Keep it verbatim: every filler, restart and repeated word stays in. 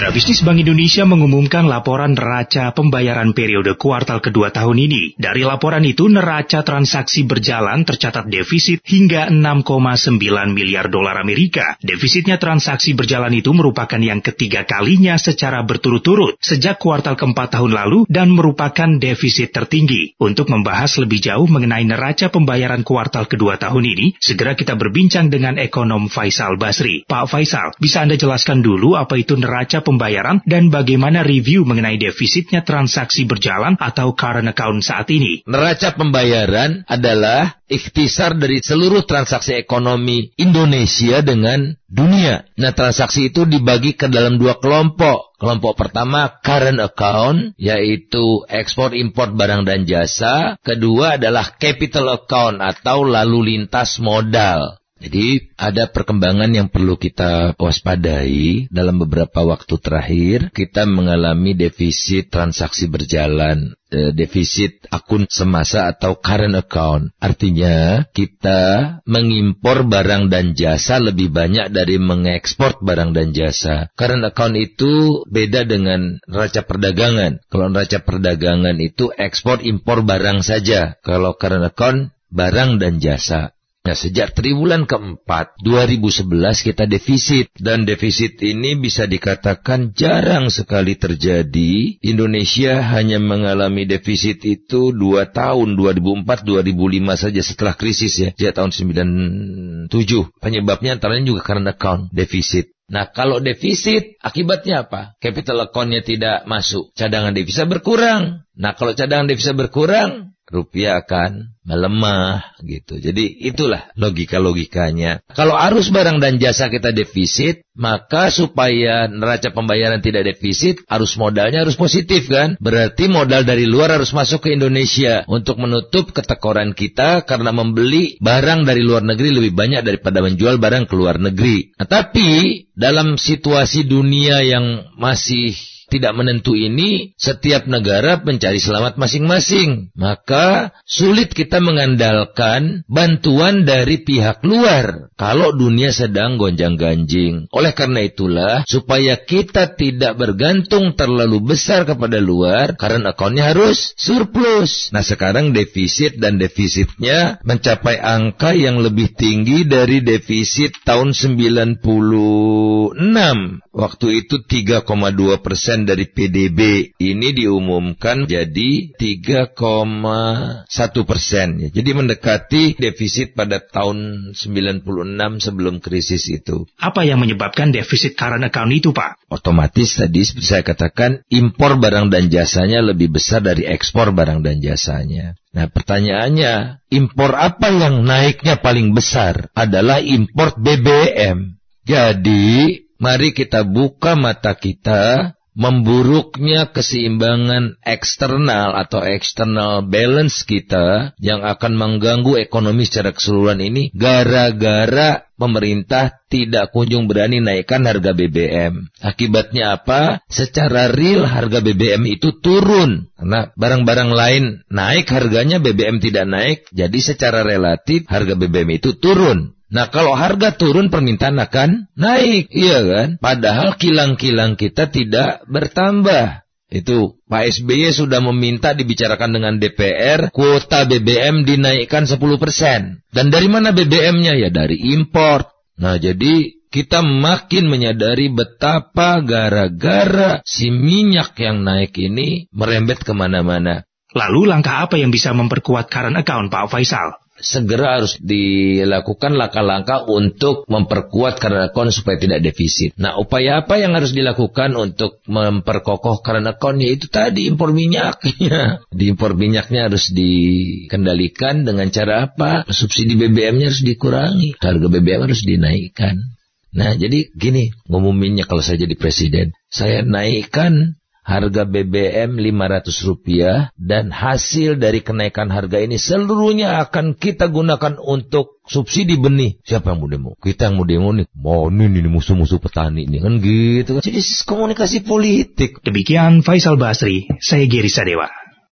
Mitra Bisnis Bank Indonesia mengumumkan laporan neraca pembayaran periode kuartal kedua tahun ini. Dari laporan itu, neraca transaksi berjalan tercatat defisit hingga enam koma sembilan miliar dolar Amerika. Defisitnya transaksi berjalan itu merupakan yang ketiga kalinya secara berturut-turut sejak kuartal keempat tahun lalu dan merupakan defisit tertinggi. Untuk membahas lebih jauh mengenai neraca pembayaran kuartal kedua tahun ini, segera kita berbincang dengan ekonom Faisal Basri. Pak Faisal, bisa Anda jelaskan dulu apa itu neraca pembayaran dan bagaimana review mengenai defisitnya transaksi berjalan atau current account saat ini? Neraca pembayaran adalah ikhtisar dari seluruh transaksi ekonomi Indonesia dengan dunia. Nah, transaksi itu dibagi ke dalam dua kelompok. Kelompok pertama current account, yaitu ekspor impor barang dan jasa. Kedua adalah capital account atau lalu lintas modal. Jadi ada perkembangan yang perlu kita waspadai. Dalam beberapa waktu terakhir kita mengalami defisit transaksi berjalan, e, defisit akun semasa atau current account. Artinya kita mengimpor barang dan jasa lebih banyak dari mengekspor barang dan jasa. Current account itu beda dengan neraca perdagangan. Kalau neraca perdagangan itu ekspor impor barang saja. Kalau current account barang dan jasa. Nah, sejak triwulan keempat dua ribu sebelas kita defisit, dan defisit ini bisa dikatakan jarang sekali terjadi. Indonesia hanya mengalami defisit itu dua tahun, dua ribu empat dua ribu lima saja setelah krisis ya, sejak tahun sembilan puluh tujuh. Penyebabnya antaranya juga karena account defisit. Nah, kalau defisit akibatnya apa? Capital account-nya tidak masuk, cadangan devisa berkurang. Nah, kalau cadangan devisa berkurang, rupiah akan melemah gitu. Jadi itulah logika-logikanya. Kalau arus barang dan jasa kita defisit, maka supaya neraca pembayaran tidak defisit, arus modalnya harus positif kan? Berarti modal dari luar harus masuk ke Indonesia untuk menutup ketekoran kita karena membeli barang dari luar negeri lebih banyak daripada menjual barang ke luar negeri. Nah, tapi dalam situasi dunia yang masih tidak menentu ini, setiap negara mencari selamat masing-masing. Maka sulit kita mengandalkan bantuan dari pihak luar kalau dunia sedang gonjang-ganjing. Oleh karena itulah, supaya kita tidak bergantung terlalu besar kepada luar, current account-nya harus surplus. Nah, sekarang defisit dan defisitnya mencapai angka yang lebih tinggi dari defisit tahun sembilan puluh enam. Waktu itu tiga koma dua persen dari P D B. Ini diumumkan jadi tiga koma satu persen. Jadi mendekati defisit pada tahun sembilan puluh enam sebelum krisis itu. Apa yang menyebabkan defisit current account itu, Pak? Otomatis tadi seperti saya katakan, impor barang dan jasanya lebih besar dari ekspor barang dan jasanya. Nah, pertanyaannya, impor apa yang naiknya paling besar? Adalah impor B B M. Jadi mari kita buka mata kita. Memburuknya keseimbangan eksternal atau external balance kita yang akan mengganggu ekonomi secara keseluruhan ini gara-gara pemerintah tidak kunjung berani naikkan harga B B M. Akibatnya apa? Secara real harga B B M itu turun. Karena barang-barang lain naik harganya, B B M tidak naik. Jadi secara relatif harga B B M itu turun. Nah, kalau harga turun, permintaan akan naik, iya kan? Padahal kilang-kilang kita tidak bertambah. Itu Pak S B Y sudah meminta dibicarakan dengan D P R, kuota B B M dinaikkan sepuluh persen. Dan dari mana B B M-nya? Ya dari impor. Nah, jadi kita makin menyadari betapa gara-gara si minyak yang naik ini merembet kemana-mana. Lalu langkah apa yang bisa memperkuat current account, Pak Faisal? Segera harus dilakukan langkah-langkah untuk memperkuat current account supaya tidak defisit. Nah, upaya apa yang harus dilakukan untuk memperkokoh current account? Yaitu tadi impor minyaknya. Di impor minyaknya harus dikendalikan dengan cara apa? Subsidi B B M-nya harus dikurangi. Harga B B M harus dinaikkan. Nah, jadi gini, ngumuminnya kalau saya jadi presiden, saya naikkan harga B B M lima ratus rupiah dan hasil dari kenaikan harga ini seluruhnya akan kita gunakan untuk subsidi benih. Siapa yang mau demo? Kita yang mau demo nih. Mau ini nih musuh-musuh petani nih kan gitu. Jadi komunikasi politik. Demikian Faisal Basri, saya Giri Sadewa.